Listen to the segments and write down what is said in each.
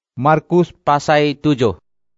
Markus pasai 7.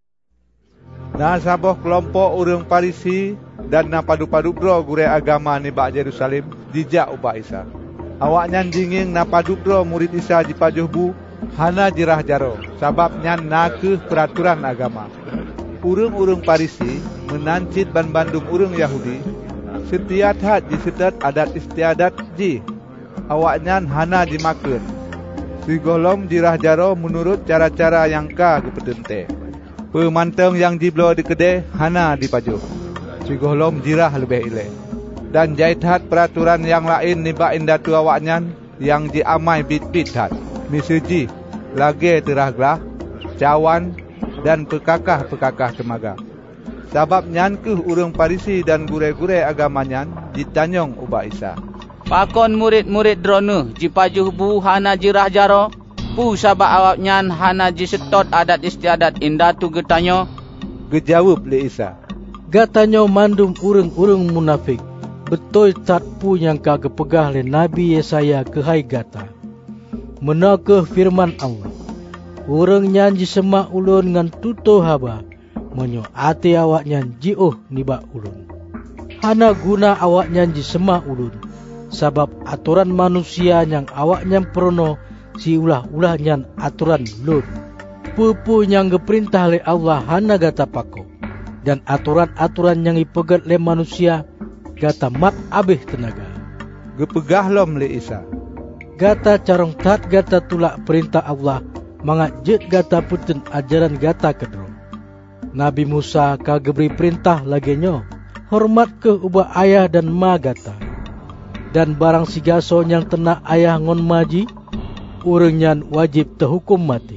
Nah saboh kelompok urang Parisi dan na padu-padu bro gure agama ni bak Jerusalem dijak ubah Isa. Awak nyan jinging na padu bro murid Isa di pajuh bu hana jirah jaro sabab nyan nakeh peraturan agama. Urang-urang Parisi menancit bandum urang Yahudi setiap had di sedat adat istiadat ji. Awak nyan hana dimakan. Sigolom jirah jaro menurut cara-cara yang ka kepedente. Pemantang yang dibelo di kedai hana dipajuh. Sigolom jirah lebih ileh. Dan jaithat peraturan yang lain nibak indatu awaknyan yang diamai bit-bit hat. Miseji, lage terahglah, cawan dan pekakah-pekakah temaga. Sabab nyan keh urang Parisi dan gure-gure agamanyan ditanyong ubah Isa. Pakon murid-murid drone jipajuh bu hana jirah jaro pu sabak awak nyan hana jisetot adat istiadat indatu getanyo. Gejawab le Isa. Gatanyo mandum urang-urang munafik. Betul tat pu yang kagak pegah le Nabi Yesaya kehai gata. Menakeh firman Allah. Urang nyan jisemak ulun ngan tuto haba. Menyo ate awak nyan jiuh nibak ulun. Hana guna awak nyan jisemak ulun. Sabab aturan manusia yang awak nyan perono si ulah-ulah nyan aturan lun. Pupu yang geperintah le Allah hana gata pako. Dan aturan-aturan yang ipegat le manusia gata mat abih tenaga. Gepegah lom le Isa. Gata carong tat gata tulak perintah Allah mangajek gata puten ajaran gata kedro. Nabi Musa kagak beri perintah lagenyo hormat ke ubah ayah dan ma gata. Dan barang sigaso yang tenak ayah ngon maji, urang nyan wajib terhukum mati.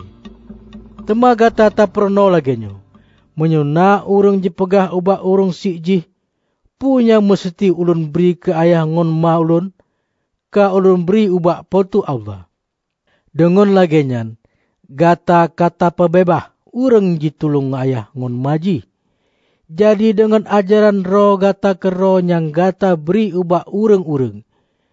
Temaga tata perno lagenyo, menyuna urang jepegah ubah urang sikji, punya mesti ulun beri ke ayah ngon ma ulun, ka ulun beri ubah potu Allah. Dengan lagenyan, gata kata pebebah, urang jitulung ayah ngon maji. Jadi dengan ajaran roh gata ke roh yang gata beri ubah urang-urang.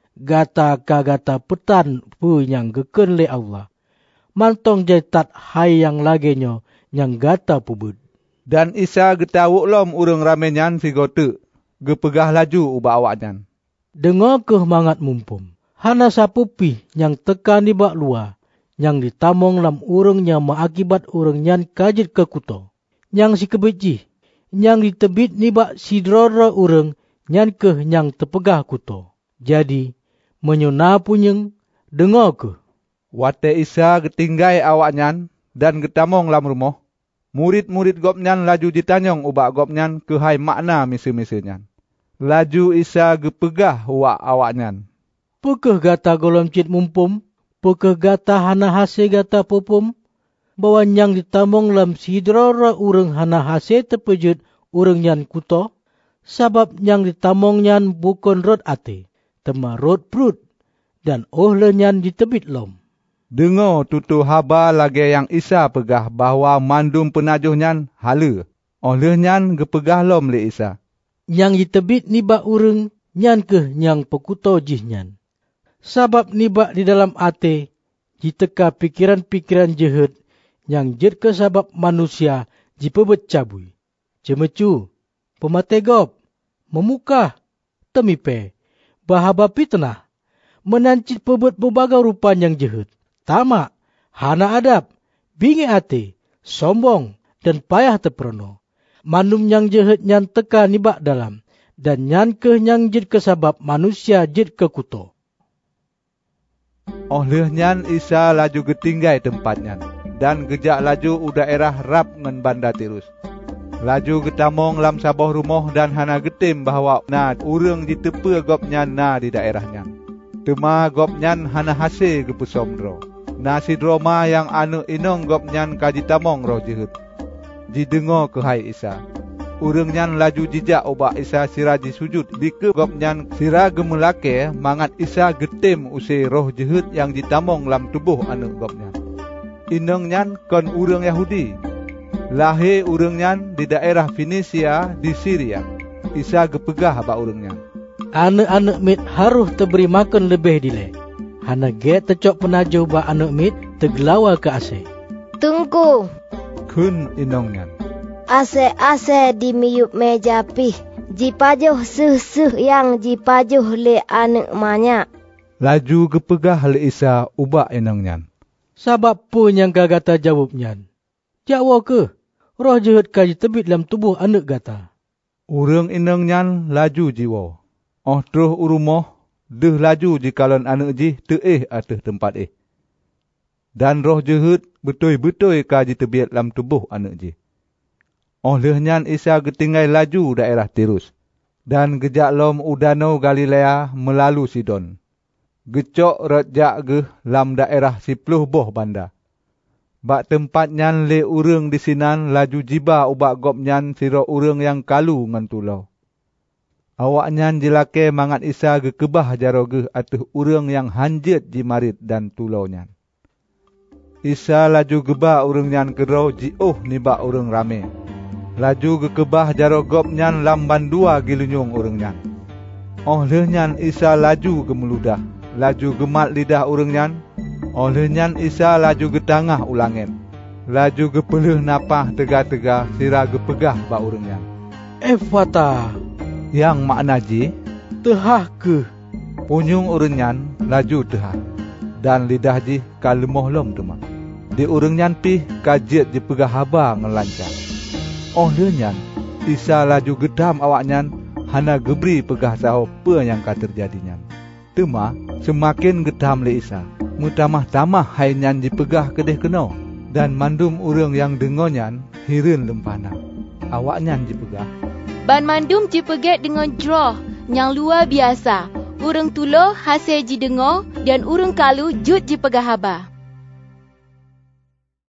Gata ka gata petan pu yang geken le Allah. Mantong jaitat hai yang lagenyo yang gata pubud. Dan Isa getawuk lom urang ramenyan sigote. Gepegah laju ubah awaknyan. Dengar keh mangat mumpum. Hana sapupi yang tekan di bak luar. Yang ditamong lam urang yang mengakibat urang nyan kajit ke kuto. Yang si kebeji. Yang ditebit nibak sidrora urang nyan keh yang tepegah kuto. Jadi, menyuna punyeng, dengar ke. Wate Isa getinggai awaknyan dan getamong lam rumah. Murid-murid gopnyan laju ditanyong ubak gopnyan kehai makna misi-misinyan. Laju Isa gepegah wak awaknyan. Pekeh gata golom cit mumpum, pekeh gata hana hase gata popum, bahwa yang ditamong lam sidrora urang hana hase tepejut urang nyan kuto, sabab yang ditamong nyan bukan rot ate, tema rot perut, dan le nyan ditebit lom. Dengar tutu haba lagi yang Isa pegah bahawa mandum penajuh nyan hala. Oleh nyan gepegah lom le Isa. Yang ditebit nibak urang nyan keh yang pekuto jih nyan. Sabab nibak di dalam ate, jiteka pikiran-pikiran jahat, yang jet ke sabab manusia jipebet cabui. Cemecu, pemategop, memukah, temipe, bahaba pitnah, menancit pebet berbagai rupa yang jahat, tamak, hana adab, bingi ate, sombong, dan payah terperono. Manum yang jahat yang teka nibak dalam, dan nyan ke yang jet ke sabab manusia jet ke kuto. Oleh nyan Isa laju getinggai tempatnya. Dan gejak laju daerah rap ngan Banda Tirus. Laju getamong lam saboh rumah dan hana getim bahawa na urang ditepe gopnyan na di daerahnya. Tema gopnyan hana hase gepesom dro. Na sidroma yang anu inong gopnyan kajitamong roh jehet. Didengar kehai Isa. Urang nyan laju jijak ubak Isa sira disujud bike gopnyan sira gemelake mangat Isa getim usai roh jehet yang ditamong lam tubuh anu gopnyan. Inong nyan kon urang Yahudi. Lahir urang nyan di daerah Fenisia di Syria. Isa gepegah bak urang nyan. Anak-anak mit haruh terberi makan lebih dile. Hana ge tecok penajuh bak anak mit tegelawa ke ase. Tungku. Kun inong nyan. Ase-ase di miyup meja pih. Jipajuh suh-suh yang jipajuh le anak manya. Laju gepegah le Isa ubak inong nyan. Sabab pun yang gata jawab nyan. Jakwa ke? Roh jahat kaji tebit dalam tubuh anak gata. Urang inong nyan laju jiwa. Terus urumoh, deh laju jikalon anak ji teih atas tempat Dan roh jahat betul-betul kaji tebit dalam tubuh anak ji. Oleh nyan Isa getinggai laju daerah Tirus. Dan gejak lom udanau Galilea melalu Sidon. Gecok rejak geh lam daerah 10 boh banda. Bak tempat nyan le urang di sinan laju jiba ubak gop nyan siro urang yang kalu ngan tulau. Awak nyan jelake mangat Isa gekebah jaro geh atuh urang yang hanjet jimarit dan tulau nyan. Isa laju gebah urang nyan kerau jioh nibak urang rame. Laju gekebah jaro gop nyan lam bandua gilunyung urang nyan. Oleh nyan Isa laju gemeludah. Laju gemat lidah urang nyan. Oleh nyan Isa laju getangah ulangen. Laju gepeleh napah tega-tega sira gepegah ba urang nyan. Efata. Yang makna ji, Tehah ke? punyung urang nyan laju tehah. Dan lidah ji kalemoh lom temak. Di urang nyan pih kajiat dipegah haba ngelancar. Oleh nyan Isa laju gedam awak nyan hana gebri pegah saho pe yang ka terjadi nyan. Tema semakin gedam le Isa. Mutamah-tamah hai nyan dipegah kedeh keno. Dan mandum urang yang dengar nyan hirin lempana. Awak nyan dipegah. Ban mandum dipegat dengan jroh yang luar biasa. Urang tulo hasil ji dengar dan urang kalu jut dipegah haba.